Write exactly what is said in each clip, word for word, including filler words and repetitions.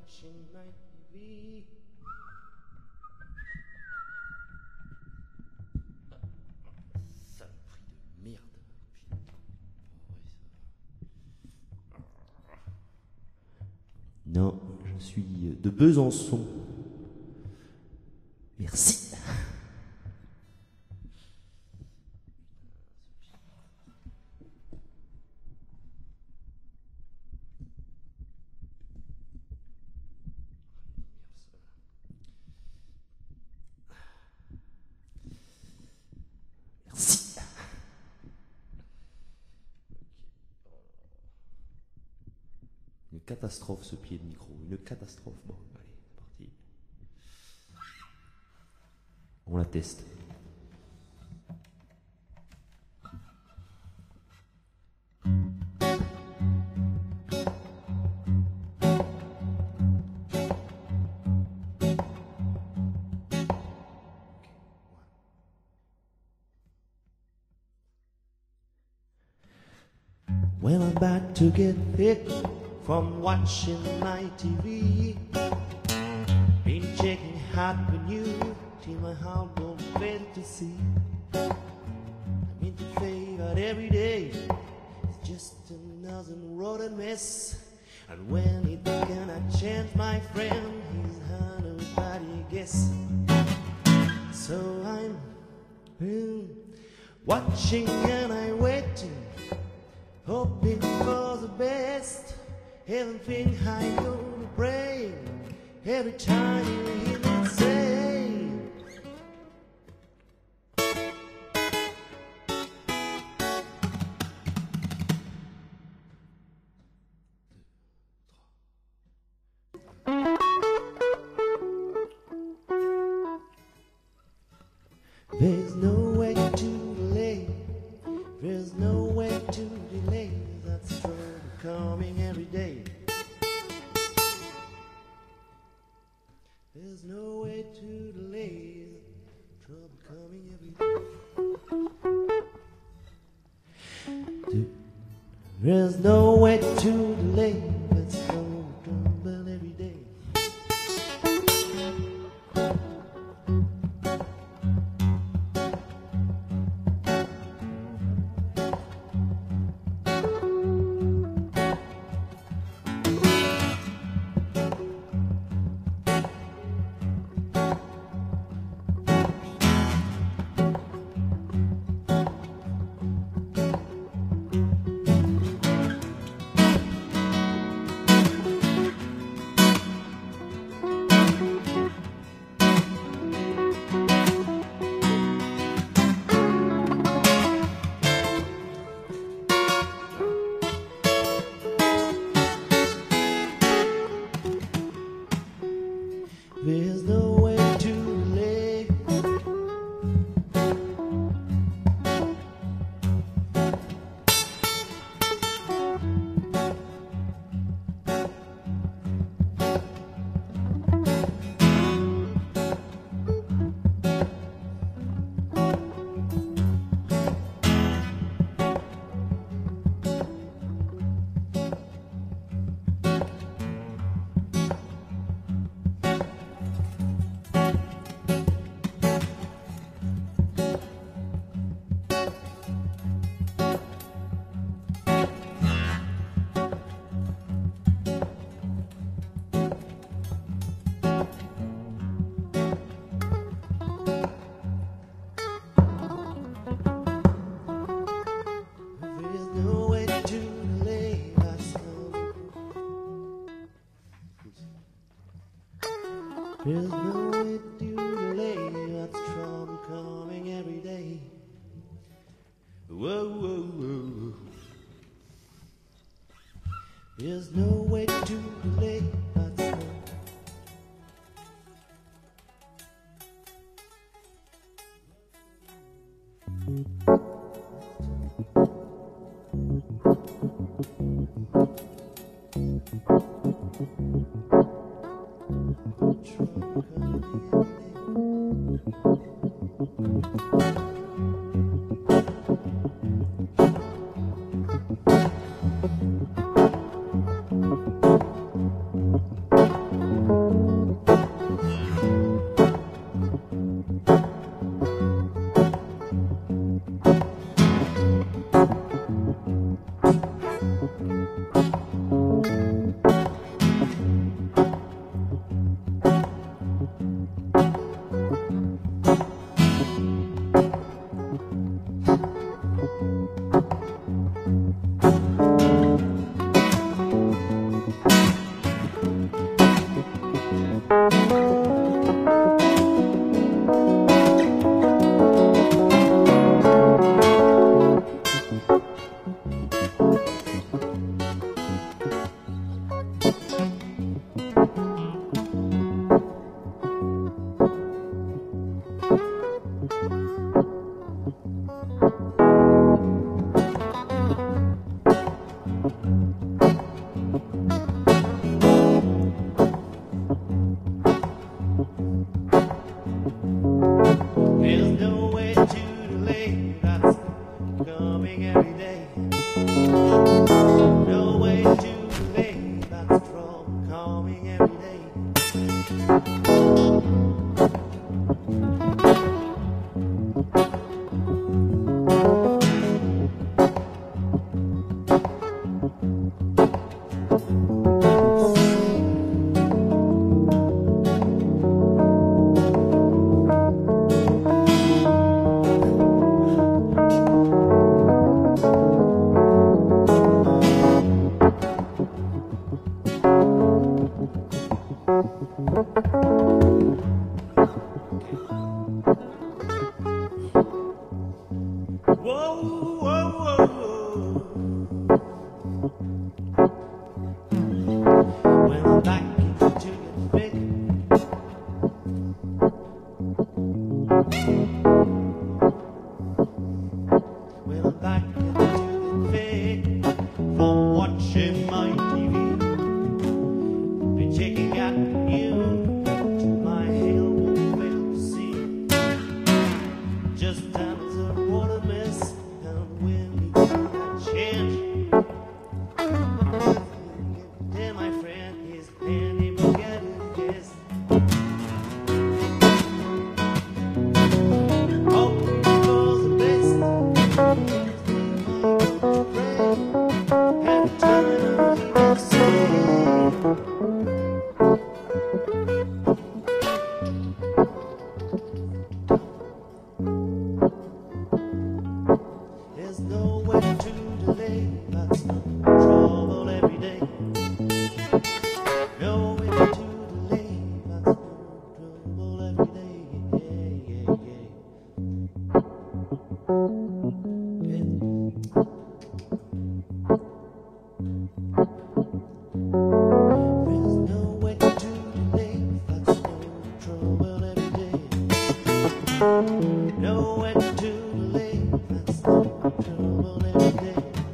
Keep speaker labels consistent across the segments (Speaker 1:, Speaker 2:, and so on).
Speaker 1: watching my T V. Saloperie de merde. Non, je suis de Besançon. Merci. Merci. Une catastrophe ce pied de micro, une catastrophe. Bon, allez, c'est parti. On la teste. Well, I'm about to get thick from watching my T V. Been checking hot for new till my heart won't fail to see. I'm in the favorite every day. It's just another rotten mess. And when it's gonna change, my friend, he's had nobody guess. So I'm mm, watching and I'm waiting, hoping for the best. Everything I go to pray, every time you hear me say, there's no way to delay, there's no way to delay, that's trouble coming every day. There's no way to delay, trouble coming every day. There's no way to delay, that's trouble coming every day. There's no way to delay. There's no way to delay, that's trouble coming every day. Whoa, whoa, whoa. There's no way to delay, that's trouble. Thank you. There's no way to delay that's coming every day. No way to delay that's trouble coming every day. Whoa, whoa, whoa, whoa. When I'm back into your bed, when I'm back into your bed from watching my T V, been checking out the news till my hair won't fail to see. Just as a water mist, and when you do that change, tell my friend he's anybody can guess. Hope for the best. Every time I see. There's no way to delay, that's no trouble every day. No way to delay, that's no trouble every day. Yeah, yeah, yeah. Yeah. There's no way to delay, that's no trouble every day. No way to delay, that's no trouble every day.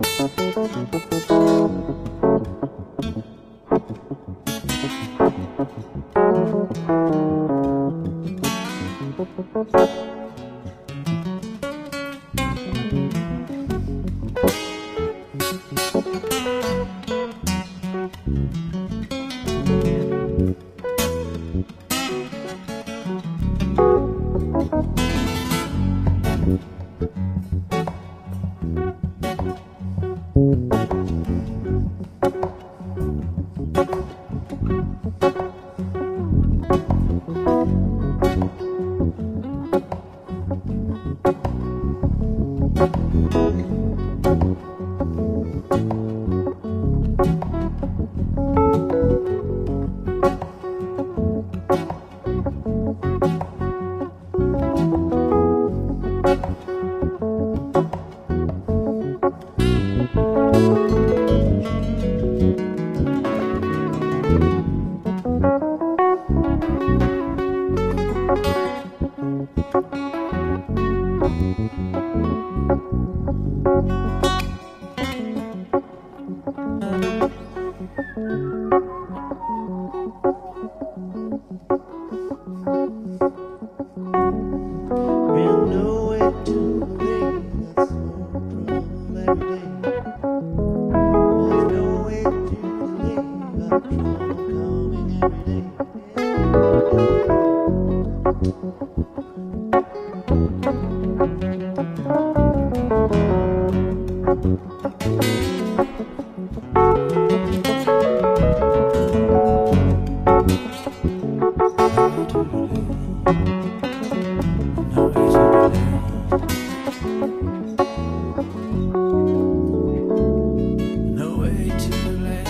Speaker 1: Been no way to delay, that's no trouble every day. There's no way to delay, that's trouble coming every day.
Speaker 2: No way to delay.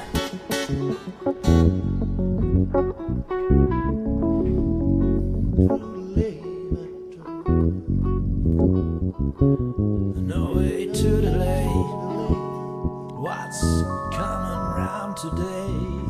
Speaker 2: No way to delay what's coming round today.